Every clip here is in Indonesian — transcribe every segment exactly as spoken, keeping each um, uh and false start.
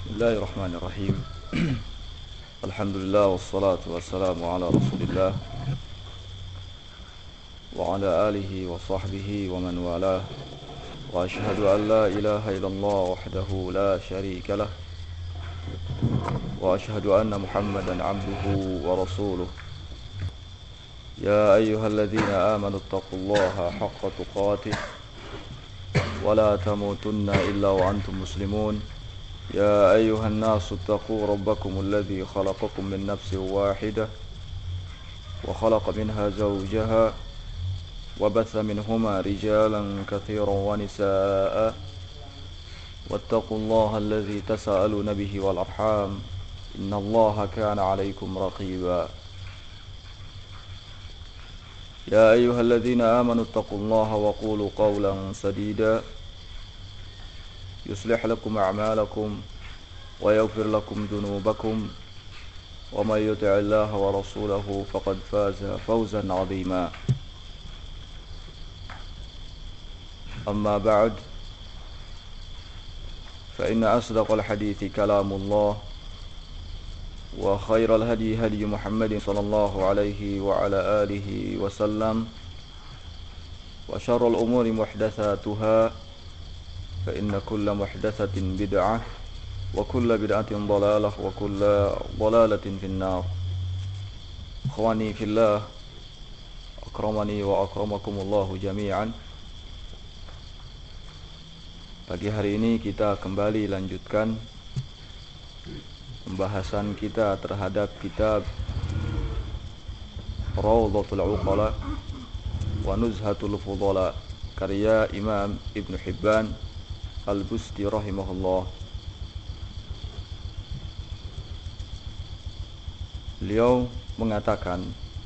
Bismillahirrahmanirrahim. Alhamdulillah wassalatu wassalamu ala Rasulillah wa ala alihi wa sahbihi wa man walah. Wa ashhadu an la ilaha illallah wahdahu la syarika lah. Wa ashhadu anna Muhammadan abduhu wa rasuluh. Ya ayyuhalladzina amanu taqullaha haqqa tuqatih wa la tamutunna illa wa antum muslimun. يا أيها الناس اتقوا ربكم الذي خلقكم من نفس واحدة وخلق منها زوجها وبث منهما رجالا كثيرا ونساء واتقوا الله الذي تساءلون به والأرحام إن الله كان عليكم رقيبا يا أيها الذين آمنوا اتقوا الله وقولوا قولا سديدا يصلح لكم أعمالكم ويغفر لكم ذنوبكم ومن يطع الله ورسوله فقد فاز فوزا عظيما أما بعد فإن أصدق الحديث كلام الله وخير الهدي هدي محمد صلى الله عليه وعلى آله وسلم وشر الأمور محدثاتها فإن كل محدثة بدعة وكل بدعة ضلالة وكل ضلالة في النار. Ikhwani fillah, akramani wa akramakumullahu jami'an. Pagi hari ini kita kembali lanjutkan pembahasan kita terhadap kitab Rawdatul Uqala wa Nuzhatul Fudala karya Imam Ibn Hibban Al-Busti rahimahullah. Beliau mengatakan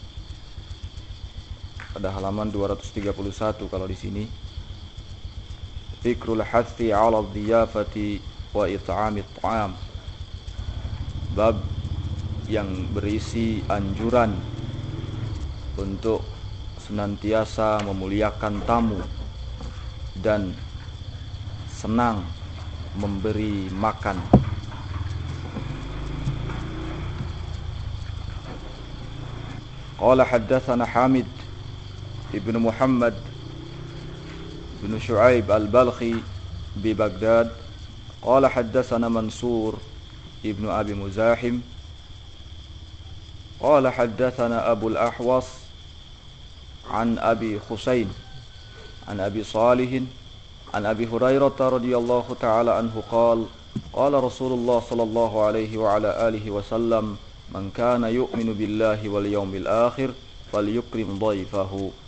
pada halaman dua ratus tiga puluh satu kalau di sini, Dzikrul hathi 'ala dhiyafati wa it'amit ta'am. Bab yang berisi anjuran untuk senantiasa memuliakan tamu dan senang memberi makan. Qala haddatsana Hamid ibn Muhammad ibn Shu'aib al-Balkhi bi Baghdad. Qala haddatsana Mansur ibn Abi Muzahim. Qala haddatsana Abu al-Ahwas an Abi Husain an Abi Salih عن أبي هريرة رضي الله تعالى عنه قال قال رسول الله صلى الله عليه وعلى آله وسلم من كان يؤمن بالله واليوم الآخر فليكرم ضيفه.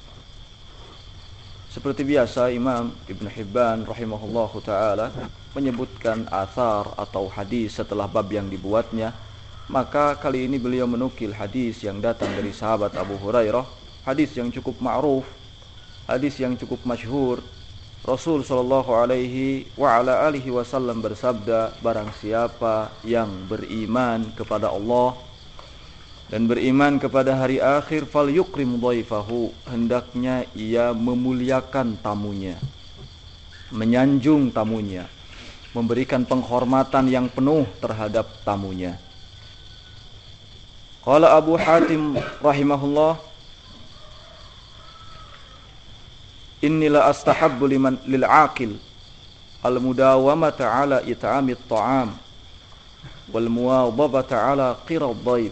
Seperti biasa, Imam Ibn Hibban rahimahullahu ta'ala menyebutkan athar atau hadis setelah bab yang dibuatnya. Maka kali ini beliau menukil hadis yang datang dari sahabat Abu Hurairah, hadis yang cukup ma'ruf, hadis yang cukup masyhur. Rasul sallallahu alaihi wa ala alihi wasallam bersabda, barang siapa yang beriman kepada Allah dan beriman kepada hari akhir, fal yukrim dhaifahu, hendaknya ia memuliakan tamunya, menyanjung tamunya, memberikan penghormatan yang penuh terhadap tamunya. Qala Abu Hatim rahimahullah, Inni la astahabbu liman lil aqil al mudawamata ala it'amit ta'am wal muwadhabata ala qira dhaif.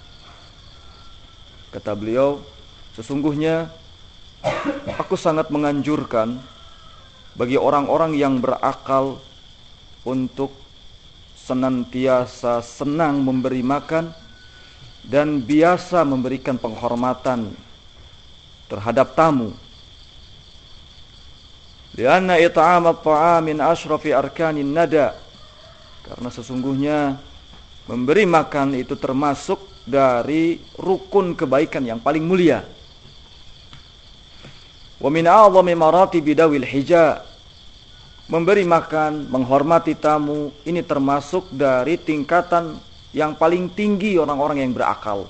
Kata beliau, sesungguhnya aku sangat menganjurkan bagi orang-orang yang berakal untuk senantiasa senang memberi makan dan biasa memberikan penghormatan terhadap tamu. Lianna it'amat ta'am min asyrafi arkanin nada, karena sesungguhnya memberi makan itu termasuk dari rukun kebaikan yang paling mulia. Wa min a'zami maratibi dawil hija, memberi makan, menghormati tamu ini termasuk dari tingkatan yang paling tinggi orang-orang yang berakal.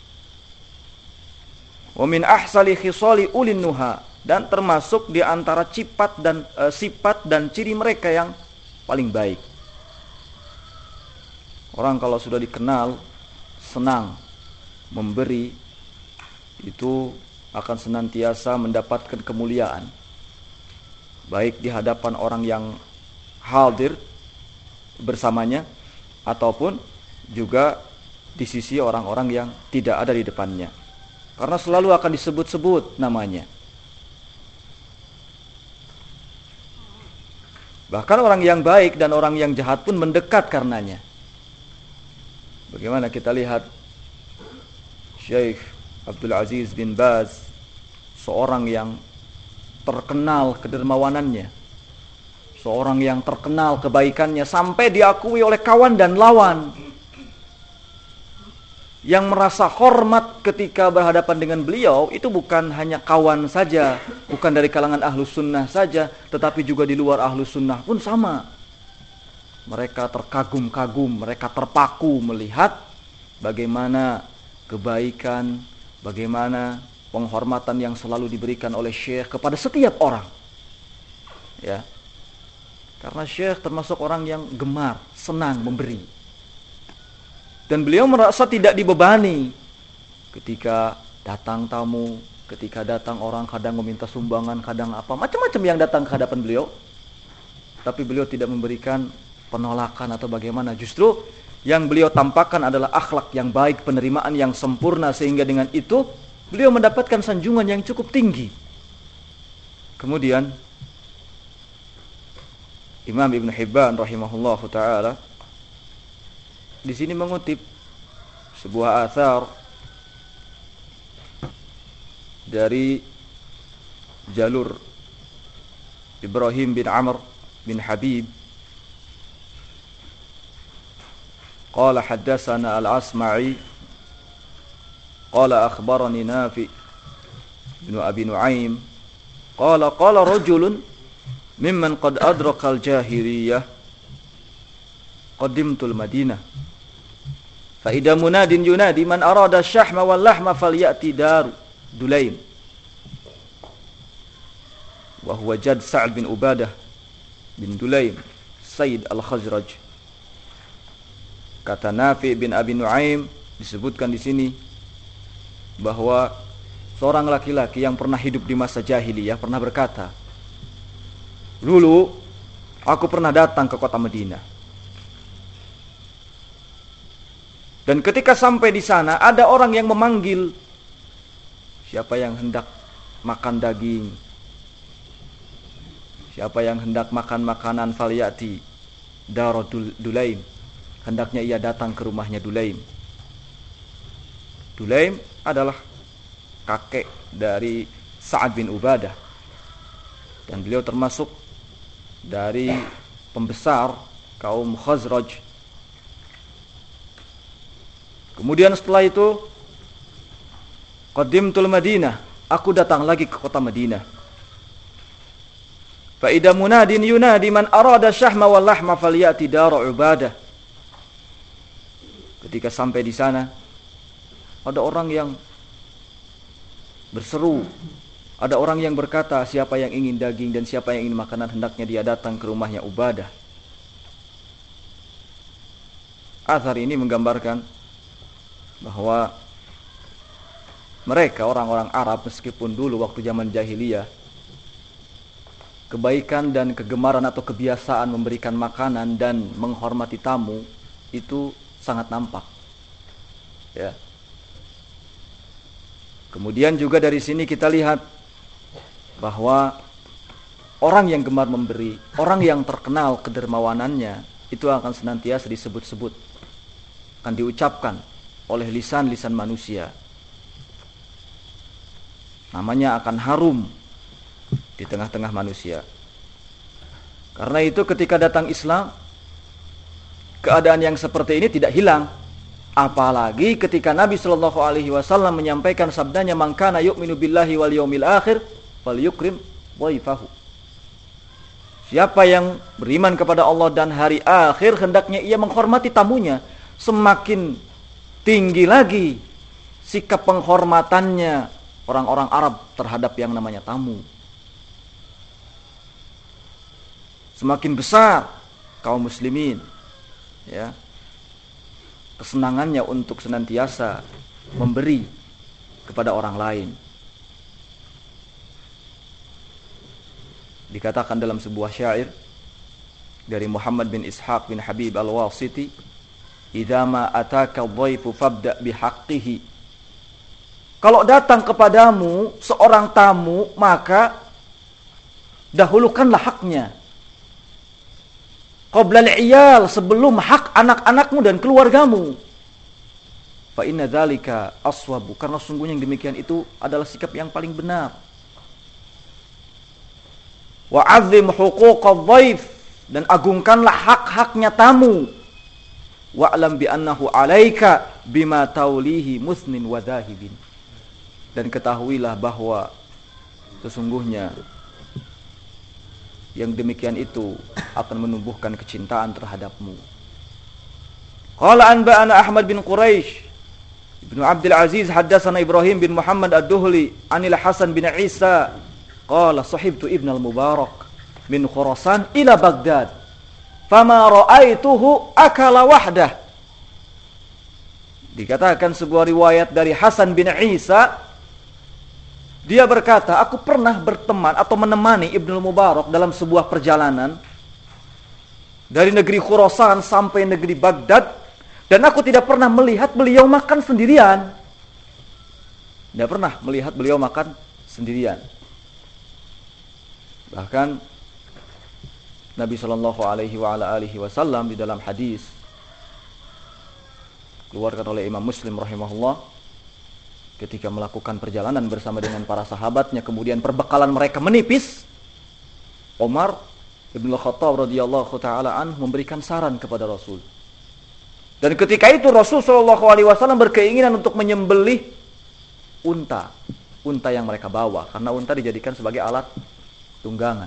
Wa min ahsali khisali ulin nuha, dan termasuk di antara sifat dan e, sifat dan ciri mereka yang paling baik. Orang kalau sudah dikenal senang memberi, itu akan senantiasa mendapatkan kemuliaan, baik di hadapan orang yang hadir bersamanya ataupun juga di sisi orang-orang yang tidak ada di depannya, karena selalu akan disebut-sebut namanya. Bahkan orang yang baik dan orang yang jahat pun mendekat karenanya. Bagaimana kita lihat Syekh Abdul Aziz bin Baz, seorang yang terkenal kedermawanannya, seorang yang terkenal kebaikannya sampai diakui oleh kawan dan lawan, yang merasa hormat ketika berhadapan dengan beliau itu bukan hanya kawan saja, bukan dari kalangan ahlus sunnah saja, tetapi juga di luar ahlus sunnah pun sama. Mereka terkagum-kagum, mereka terpaku melihat bagaimana kebaikan, bagaimana penghormatan yang selalu diberikan oleh Syekh kepada setiap orang. Ya. Karena Syekh termasuk orang yang gemar, senang memberi. Dan beliau merasa tidak dibebani ketika datang tamu, ketika datang orang kadang meminta sumbangan, kadang apa, macam-macam yang datang ke hadapan beliau. Tapi beliau tidak memberikan penolakan atau bagaimana. Justru yang beliau tampakkan adalah akhlak yang baik, penerimaan yang sempurna, sehingga dengan itu beliau mendapatkan sanjungan yang cukup tinggi. Kemudian Imam Ibn Hibban rahimahullahu ta'ala di sini mengutip sebuah athar dari jalur Ibrahim bin Amr bin Habib. Qala haddatsana al-Asma'i qala akhbarani Nafi bin Abi Nu'aim qala qala rajulun mimman qad adraka al-jahiliyah qadimtul Madinah fa idza munadin yunadi man arada syahma wal lahma falyati dar Dulaim wa huwa jad Sa'd bin Ubadah bin Dulaim Sayyid al-Khazraj. Kata Nafi bin Abi Nu'aim, disebutkan di sini bahwa seorang laki-laki yang pernah hidup di masa jahiliyah pernah berkata, dulu aku pernah datang ke kota Madinah. Dan ketika sampai di sana ada orang yang memanggil, siapa yang hendak makan daging, siapa yang hendak makan makanan falyati dar Dulaim, hendaknya ia datang ke rumahnya Dulaim. Dulaim adalah kakek dari Sa'ad bin Ubadah, dan beliau termasuk dari pembesar kaum Khazraj. Kemudian setelah itu qadimtul Madinah, aku datang lagi ke kota Madinah. Fa idza munadin yunadi man arada syahma wal lahma falyati dar Ubadah. Ketika sampai di sana ada orang yang berseru, ada orang yang berkata, siapa yang ingin daging dan siapa yang ingin makanan hendaknya dia datang ke rumahnya Ubadah. Athar ini menggambarkan bahwa mereka orang-orang Arab meskipun dulu waktu zaman jahiliyah kebaikan dan kegemaran atau kebiasaan memberikan makanan dan menghormati tamu itu sangat nampak. Ya. Kemudian juga dari sini kita lihat bahwa orang yang gemar memberi, orang yang terkenal kedermawanannya itu akan senantiasa disebut-sebut, akan diucapkan oleh lisan-lisan manusia. Namanya akan harum di tengah-tengah manusia. Karena itu ketika datang Islam, keadaan yang seperti ini tidak hilang. Apalagi ketika Nabi Shallallahu Alaihi Wasallam menyampaikan sabdanya, "Man kana yu'minu billahi wal yawmil akhir, falyukrim dhaifahu." Siapa yang beriman kepada Allah dan hari akhir, hendaknya ia menghormati tamunya. Semakin tinggi lagi sikap penghormatannya orang-orang Arab terhadap yang namanya tamu. Semakin besar kaum muslimin, ya, kesenangannya untuk senantiasa memberi kepada orang lain. Dikatakan dalam sebuah syair dari Muhammad bin Ishaq bin Habib Al-Wasiti, "Idza ma ataka dhaifu fabda bihaqqihi." Kalau datang kepadamu seorang tamu, maka dahulukanlah haknya. Qabla al-iyal, sebelum hak anak-anakmu dan keluargamu. Fa inna dzalika aswabu, karena sungguhnya yang demikian itu adalah sikap yang paling benar. Wa 'azzim huquqadh dhaif, dan agungkanlah hak-haknya tamu. Wa'lam bi annahu 'alaika bima taulihi musnin wa dhahibin, dan ketahuilah bahwa sesungguhnya yang demikian itu akan menumbuhkan kecintaan terhadapmu. Qala anba'ana Ahmad bin Quraisy Ibnu Abdul Aziz haddatsana Ibrahim bin Muhammad ad-Duhli anil Hasan bin Isa qala sahibtu Ibn al-Mubarak min Khurasan ila Baghdad fama ra'aituhu akala wahdah. Dikatakan sebuah riwayat dari Hasan bin Isa, dia berkata, aku pernah berteman atau menemani Ibnu al-Mubarak dalam sebuah perjalanan dari negeri Khurasan sampai negeri Baghdad. Dan aku tidak pernah melihat beliau makan sendirian. Tidak pernah melihat beliau makan sendirian. Bahkan Nabi Shallallahu Alaihi Wasallam di dalam hadis keluarkan oleh Imam Muslim rahimahullah, ketika melakukan perjalanan bersama dengan para sahabatnya, kemudian perbekalan mereka menipis, Umar bin Khattab radhiyallahu taala anhu memberikan saran kepada Rasul. Dan ketika itu Rasul Shallallahu Alaihi Wasallam berkeinginan untuk menyembelih unta, unta yang mereka bawa, karena unta dijadikan sebagai alat tunggangan,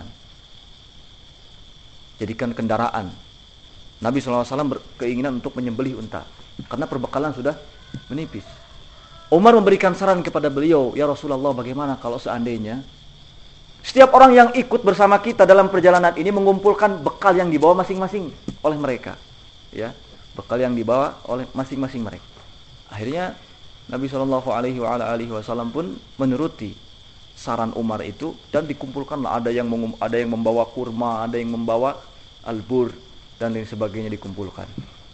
jadikan kendaraan. Nabi Shallallahu Alaihi Wasallam berkeinginan untuk menyembelih unta, karena perbekalan sudah menipis. Umar memberikan saran kepada beliau, ya Rasulullah, bagaimana kalau seandainya setiap orang yang ikut bersama kita dalam perjalanan ini mengumpulkan bekal yang dibawa masing-masing oleh mereka, ya. Bekal yang dibawa oleh masing-masing mereka. Akhirnya Nabi Shallallahu Alaihi Wasallam pun menuruti saran Umar itu, dan dikumpulkanlah, ada yang mengum, ada yang membawa kurma, ada yang membawa albur dan lain sebagainya dikumpulkan.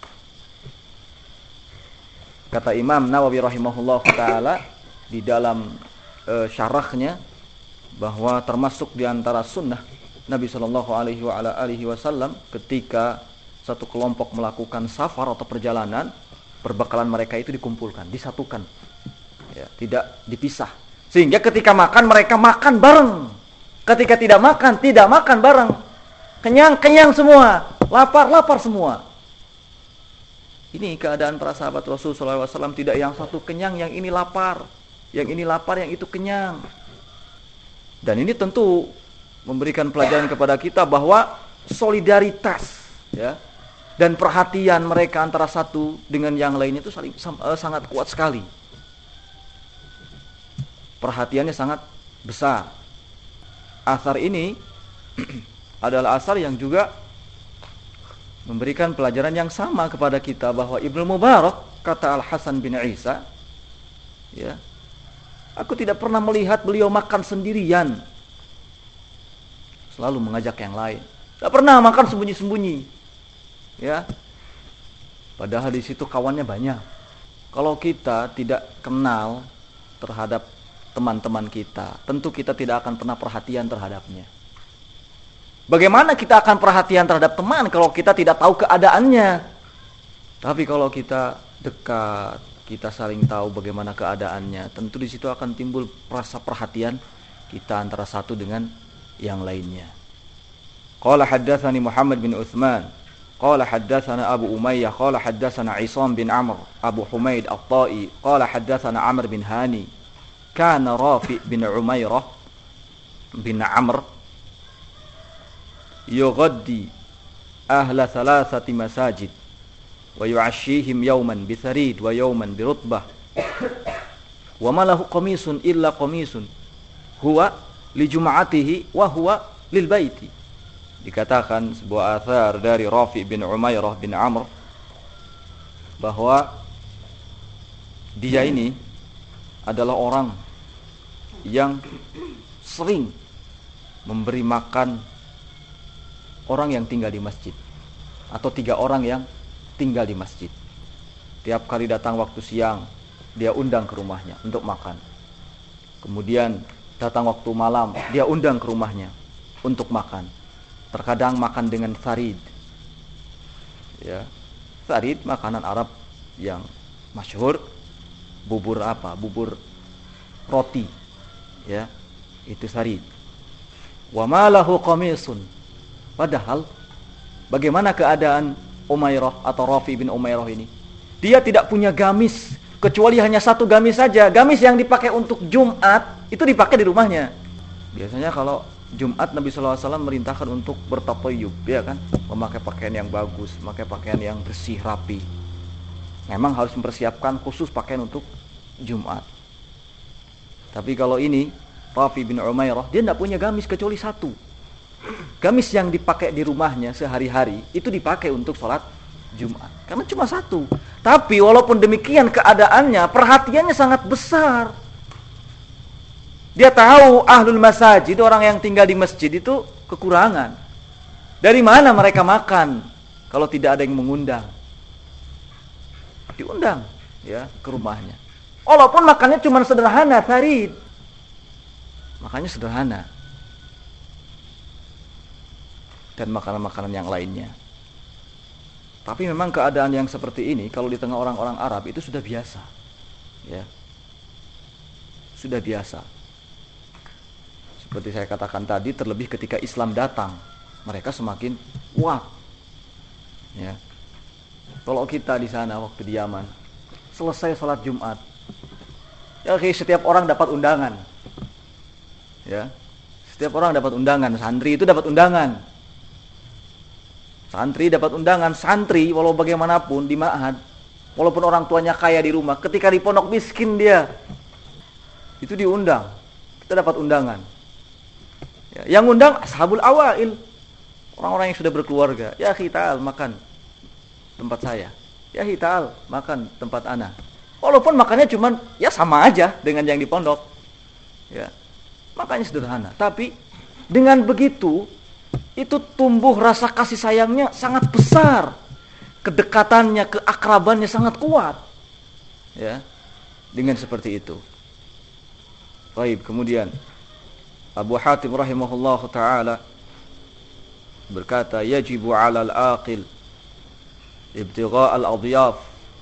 Kata Imam Nawawi rahimahullah taala di dalam e, syarahnya, bahwa termasuk di antara sunnah Nabi Shallallahu Alaihi Wasallam ketika satu kelompok melakukan safar atau perjalanan, perbekalan mereka itu dikumpulkan, disatukan, ya, tidak dipisah. Sehingga ketika makan, mereka makan bareng. Ketika tidak makan, tidak makan bareng. Kenyang-kenyang semua, lapar-lapar semua. Ini keadaan para sahabat Rasul shallallahu alaihi wasallam, tidak yang satu kenyang, yang ini lapar, yang ini lapar, yang itu kenyang. Dan ini tentu memberikan pelajaran kepada kita bahwa solidaritas, ya, dan perhatian mereka antara satu dengan yang lainnya itu saling, uh, sangat kuat sekali. Perhatiannya sangat besar. Asar ini adalah asar yang juga memberikan pelajaran yang sama kepada kita, bahwa Ibnu Mubarak, kata Al-Hasan bin Isa, ya, aku tidak pernah melihat beliau makan sendirian, selalu mengajak yang lain. Tidak pernah makan sembunyi-sembunyi. Ya, padahal di situ kawannya banyak. Kalau kita tidak kenal terhadap teman-teman kita, tentu kita tidak akan pernah perhatian terhadapnya. Bagaimana kita akan perhatian terhadap teman kalau kita tidak tahu keadaannya? Tapi kalau kita dekat, kita saling tahu bagaimana keadaannya, tentu di situ akan timbul rasa perhatian kita antara satu dengan yang lainnya. Qala haddatsani Muhammad bin Utsman qala haddatsana Abu Umayyah qala haddatsana Isam bin Amr Abu Humaid At-Tai qala haddatsana Amr bin Hani kana Rafi bin Umairah bin Amr yughaddi ahla thalathati masajid wa yu'ashihim yawman bi tharid wa yawman bi rutbah wa ma lahu qamisun illa qamisun huwa li jum'atihi wa huwa lil baiti. Dikatakan sebuah athar dari Rafi bin Umairah bin Amr, bahwa dia ini adalah orang yang sering memberi makan orang yang tinggal di masjid, atau tiga orang yang tinggal di masjid. Tiap kali datang waktu siang, dia undang ke rumahnya untuk makan. Kemudian datang waktu malam, dia undang ke rumahnya untuk makan. Terkadang makan dengan farid. Ya, farid makanan Arab yang masyhur, bubur apa? Bubur roti. Ya, itu farid. Wa ma lahu qamisun. Padahal bagaimana keadaan Umairah atau Rafi bin Umairah ini? Dia tidak punya gamis, kecuali hanya satu gamis saja. Gamis yang dipakai untuk Jumat itu dipakai di rumahnya. Biasanya kalau Jumat Nabi sallallahu alaihi wasallam merintahkan untuk bertatayyub, ya kan? Memakai pakaian yang bagus, memakai pakaian yang bersih, rapi. Memang harus mempersiapkan khusus pakaian untuk Jumat. Tapi kalau ini Rafi bin Umairah, dia tidak punya gamis kecuali satu. Gamis yang dipakai di rumahnya sehari-hari itu dipakai untuk sholat Jumat, karena cuma satu. Tapi walaupun demikian keadaannya, perhatiannya sangat besar. Dia tahu ahlul masajid, orang yang tinggal di masjid itu kekurangan. Dari mana mereka makan kalau tidak ada yang mengundang? Diundang ya ke rumahnya. Walaupun makannya cuma sederhana, farid. Makanya sederhana. Dan makanan-makanan yang lainnya. Tapi memang keadaan yang seperti ini kalau di tengah orang-orang Arab itu sudah biasa. Ya. Sudah biasa. Seperti saya katakan tadi, terlebih ketika Islam datang, mereka semakin kuat. Ya. Kalau kita di sana waktu di Yaman, selesai salat Jumat, ya setiap orang dapat undangan. Ya. Setiap orang dapat undangan, santri itu dapat undangan. Santri dapat undangan, santri walau bagaimanapun di ma'had, walaupun orang tuanya kaya di rumah, ketika di pondok miskin dia, itu diundang, kita dapat undangan. Ya, yang undang ashabul awail, orang-orang yang sudah berkeluarga. Ya khital makan tempat saya, ya khital makan tempat ana. Walaupun makannya cuman ya sama aja dengan yang di pondok, ya makanya sederhana. Tapi dengan begitu itu tumbuh rasa kasih sayangnya sangat besar, kedekatannya, keakrabannya sangat kuat, ya dengan seperti itu. Baik, kemudian Abu Hatim rahimahullah taala berkata, yajibu 'ala al-aqil ibtigha' al-adyaf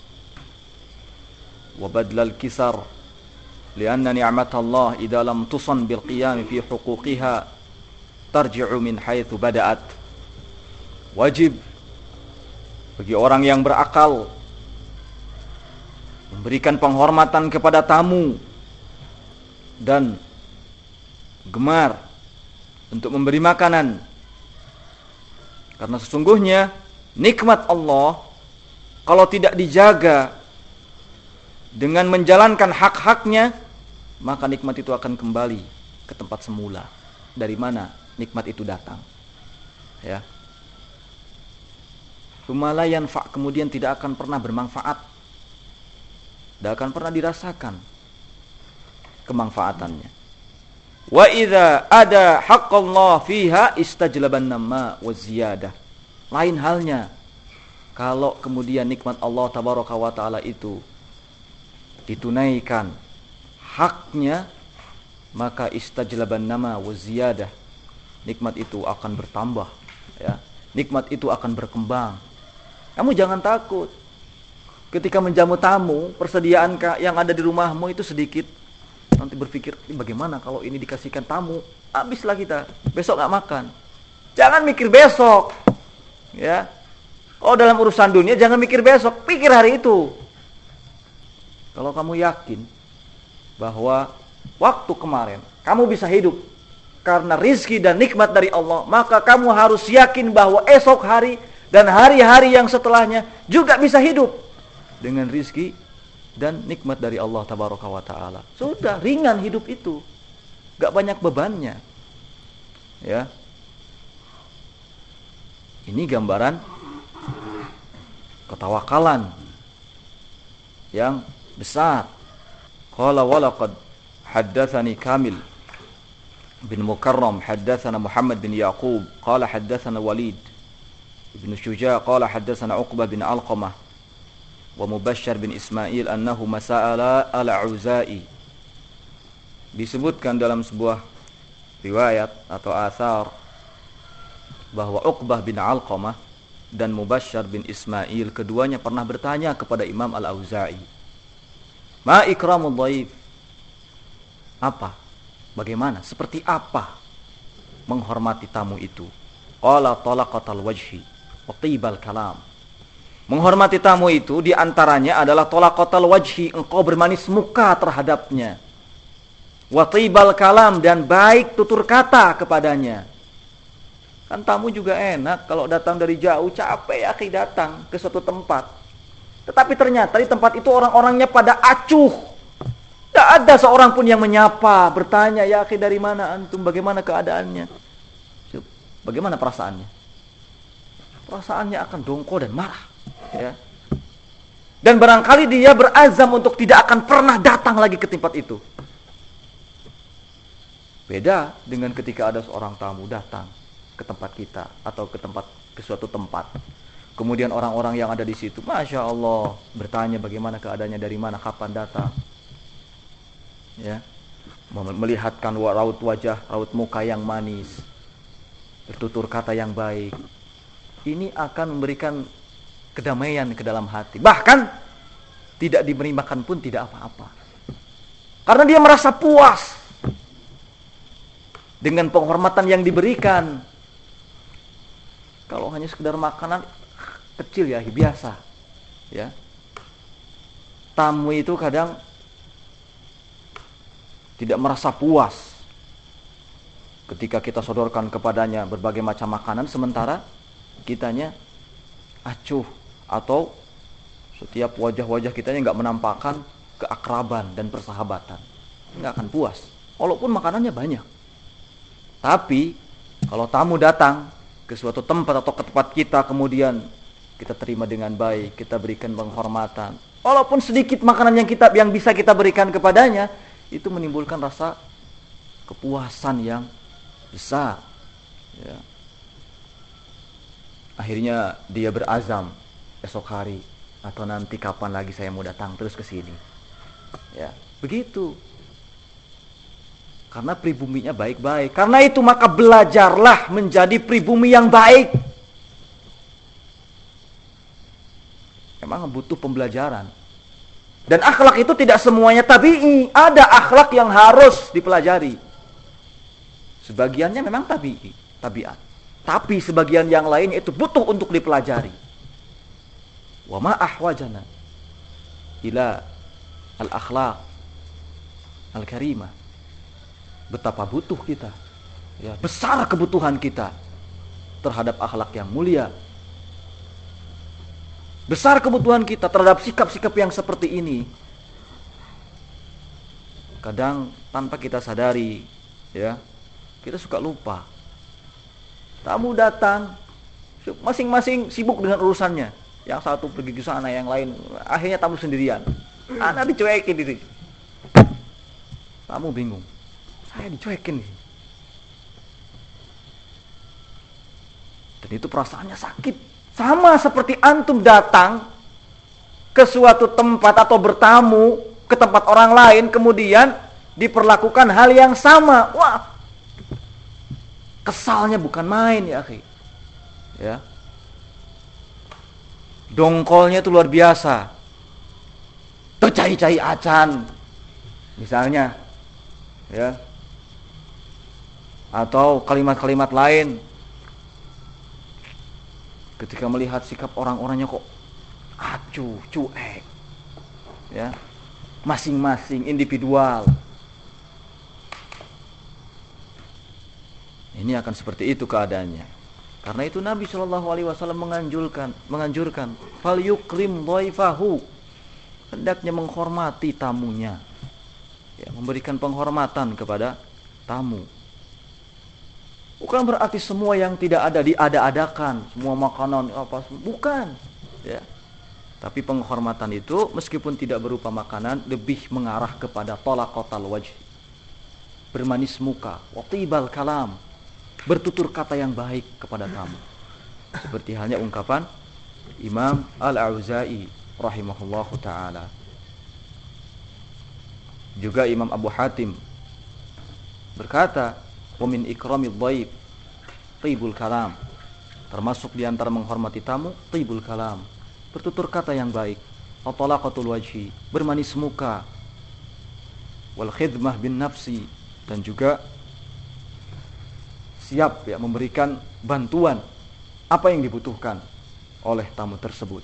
wa badl al-kisar lianna ni'mat Allah idza lam tusan bil qiyam fi huquqiha tarji'u min haitsu bada'at. Wajib bagi orang yang berakal memberikan penghormatan kepada tamu dan gemar untuk memberi makanan, karena sesungguhnya nikmat Allah kalau tidak dijaga dengan menjalankan hak-haknya, maka nikmat itu akan kembali ke tempat semula. Dari mana nikmat itu datang? Ya. Sumala yanfa', kemudian tidak akan pernah bermanfaat. Tidak akan pernah dirasakan kemanfaatannya. Wa idza ada haqqallah fiha istajlaban nama wa ziyadah. Lain halnya kalau kemudian nikmat Allah tabaraka wa taala itu ditunaikan haknya, maka istajlaban nama wa ziyadah, nikmat itu akan bertambah, ya. Nikmat itu akan berkembang. Kamu jangan takut ketika menjamu tamu, persediaan yang ada di rumahmu itu sedikit, nanti berpikir, bagaimana kalau ini dikasihkan tamu, habislah kita, besok gak makan. Jangan mikir besok, ya. Oh, dalam urusan dunia jangan mikir besok, pikir hari itu. Kalau kamu yakin bahwa waktu kemarin kamu bisa hidup karena rizki dan nikmat dari Allah, maka kamu harus yakin bahwa esok hari dan hari-hari yang setelahnya juga bisa hidup dengan rizki dan nikmat dari Allah tabaraka wa ta'ala. Sudah ringan hidup itu, gak banyak bebannya, ya. Ini gambaran ketawakalan yang besar. Qala walaqad haddatsani Kamil bin Mukarram haddatsana Muhammad bin Yaqub qala haddatsana Walid ibn Syuja' qala haddatsana Uqbah bin Alqamah wa Mubashshar bin Ismail annahu masa'ala al-Auza'i. Disebutkan dalam sebuah riwayat atau athar bahwa Uqbah bin Alqamah dan Mubashshar bin Ismail keduanya pernah bertanya kepada Imam Al-Auza'i, ma ikramul dhaif? Apa? Bagaimana? Seperti apa menghormati tamu itu? Qala talaqatal wajhi wa tibal kalam. Menghormati tamu itu diantaranya adalah talaqatal wajhi, engkau bermanis muka terhadapnya. Wa tibal kalam, dan baik tutur kata kepadanya. Kan tamu juga enak kalau datang dari jauh, capek ya datang ke suatu tempat. Tetapi ternyata di tempat itu orang-orangnya pada acuh. Tidak ada seorang pun yang menyapa, bertanya, ya akhi dari mana antum, bagaimana keadaannya? Bagaimana perasaannya? Perasaannya akan dongko dan marah. Ya. Dan barangkali dia berazam untuk tidak akan pernah datang lagi ke tempat itu. Beda dengan ketika ada seorang tamu datang ke tempat kita atau ke tempat ke suatu tempat. Kemudian orang-orang yang ada di situ, masya Allah, bertanya bagaimana keadaannya, dari mana, kapan datang. Ya, melihatkan raut wajah, raut muka yang manis, bertutur kata yang baik. Ini akan memberikan kedamaian ke dalam hati. Bahkan tidak diberi makan pun tidak apa-apa. Karena dia merasa puas dengan penghormatan yang diberikan. Kalau hanya sekedar makanan kecil ya, biasa. Ya. Tamu itu kadang tidak merasa puas ketika kita sodorkan kepadanya berbagai macam makanan, sementara kitanya acuh, atau setiap wajah-wajah kitanya nggak menampakkan keakraban dan persahabatan. Nggak akan puas, walaupun makanannya banyak. Tapi kalau tamu datang ke suatu tempat atau ke tempat kita, kemudian kita terima dengan baik, kita berikan penghormatan, walaupun sedikit makanan yang kita yang bisa kita berikan kepadanya, itu menimbulkan rasa kepuasan yang besar. Ya. Akhirnya dia berazam, esok hari atau nanti kapan lagi saya mau datang terus ke sini. Ya, begitu. Karena pribuminya baik-baik. Karena itu maka belajarlah menjadi pribumi yang baik. Memang butuh pembelajaran. Dan akhlak itu tidak semuanya tabi'i. Ada akhlak yang harus dipelajari. Sebagiannya memang tabi'i, tabiat. Tapi sebagian yang lain itu butuh untuk dipelajari. Wa ma ahwajana ila al-akhlaq al-karimah. Betapa butuh kita, ya, besar kebutuhan kita terhadap akhlak yang mulia. Besar kebutuhan kita terhadap sikap-sikap yang seperti ini. Kadang tanpa kita sadari, ya, kita suka lupa. Tamu datang, masing-masing sibuk dengan urusannya. Yang satu pergi ke sana, yang lain akhirnya tamu sendirian. Anak dicuekin diri. Tamu bingung. Saya dicuekin nih. Dan itu perasaannya sakit. Sama seperti antum datang ke suatu tempat atau bertamu ke tempat orang lain, kemudian diperlakukan hal yang sama. Wah, kesalnya bukan main ya akhi. Ya. Dongkolnya itu luar biasa. Tercai-cai acan misalnya, ya, atau kalimat-kalimat lain. Ketika melihat sikap orang-orangnya kok acuh, cuek, ya, masing-masing individual. Ini akan seperti itu keadaannya. Karena itu Nabi Shallallahu Alaihi Wasallam menganjurkan, menganjurkan, fal yukrim dhaifahu, hendaknya menghormati tamunya, ya, memberikan penghormatan kepada tamu. Bukan berarti semua yang tidak ada diada-adakan, semua makanan apa, bukan, ya. Tapi penghormatan itu meskipun tidak berupa makanan, lebih mengarah kepada talaqatal wajh, bermanis muka, wa tibal kalam, bertutur kata yang baik kepada tamu. Seperti halnya ungkapan Imam Al-Auza'i rahimahullahu ta'ala. Juga Imam Abu Hatim berkata, wa min ikramid dhaif tibul kalam, termasuk di antara menghormati tamu tibul kalam, bertutur kata yang baik, talaqatul wajhi, bermanis muka, wal khidmah bin nafsi, dan juga siap ya memberikan bantuan apa yang dibutuhkan oleh tamu tersebut.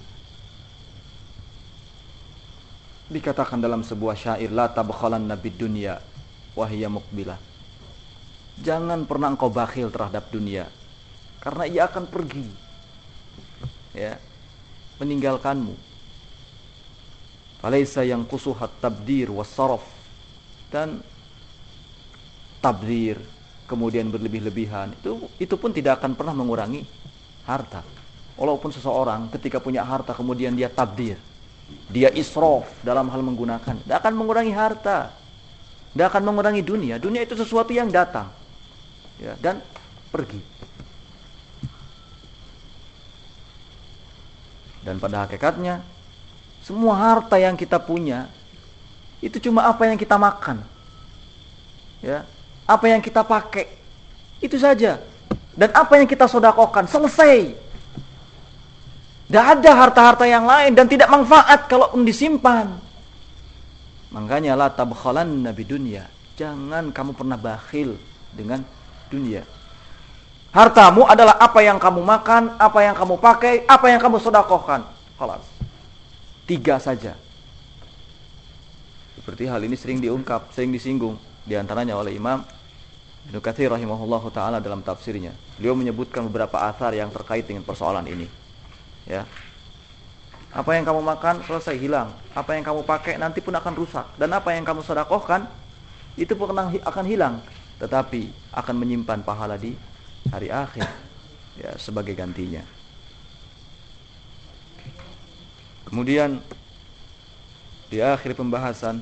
Dikatakan dalam sebuah syair, la tabkhalanna bid dunya wa hiya muqbilah, jangan pernah engkau bakhil terhadap dunia, karena ia akan pergi ya meninggalkanmu. Falaisa yang kusuhat tabdir was saraf, dan tabdir kemudian berlebih-lebihan itu itu pun tidak akan pernah mengurangi harta. Walaupun seseorang ketika punya harta kemudian dia tabdir, dia israf dalam hal menggunakan, tidak akan mengurangi harta, tidak akan mengurangi dunia. Dunia itu sesuatu yang datang ya, dan pergi. Dan pada hakikatnya semua harta yang kita punya itu cuma apa yang kita makan, ya, apa yang kita pakai, itu saja. Dan apa yang kita sedekahkan, selesai. Tidak ada harta-harta yang lain dan tidak manfaat kalau disimpan. Makanya la tabkhalanna bidunya, jangan kamu pernah bakhil dengan dunia. Hartamu adalah apa yang kamu makan, apa yang kamu pakai, apa yang kamu sedekahkan. Khalas. Tiga saja. Seperti hal ini sering diungkap, sering disinggung di antaranya oleh Imam Ibnu Katsir rahimahullahu taala dalam tafsirnya. Beliau menyebutkan beberapa athar yang terkait dengan persoalan ini. Ya. Apa yang kamu makan selesai hilang, apa yang kamu pakai nanti pun akan rusak, dan apa yang kamu sedekahkan itu pun akan hilang, tetapi akan menyimpan pahala di hari akhir ya sebagai gantinya. Kemudian di akhir pembahasan,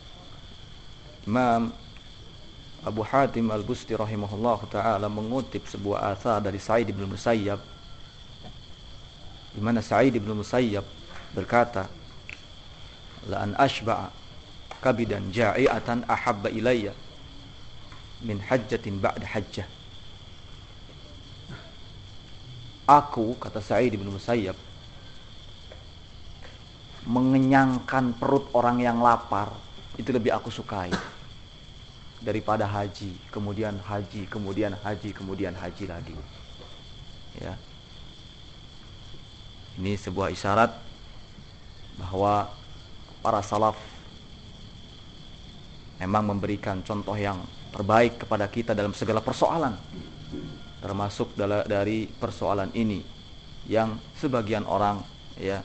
Imam Abu Hatim Al-Busti rahimahullah ta'ala mengutip sebuah athar dari Sa'id bin Musayyab, di mana Sa'id bin Musayyab berkata, la an ashba'a kabidan ja'iatan ahabba ilayya min hajjatin ba'da hajjah. Aku, kata Sa'id bin Musayyab, mengenyangkan perut orang yang lapar itu lebih aku sukai daripada haji, kemudian haji, kemudian haji, kemudian haji lagi. Ya. Ini sebuah isyarat bahwa para salaf memang memberikan contoh yang terbaik kepada kita dalam segala persoalan, termasuk dari persoalan ini yang sebagian orang ya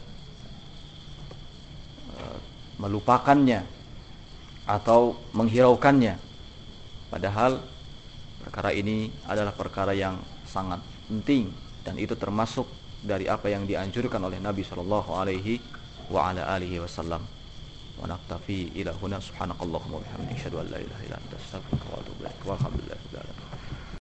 melupakannya atau menghiraukannya, padahal perkara ini adalah perkara yang sangat penting dan itu termasuk dari apa yang dianjurkan oleh Nabi sallallahu alaihi wa ala alihi wasallam. Wa naktafi ila huna, subhanakallahumma wa bihamdika, asyhadu an la ilaha illa anta, astaghfiruka wa atubu ilaik. Walhamdulillahirabbil alamin.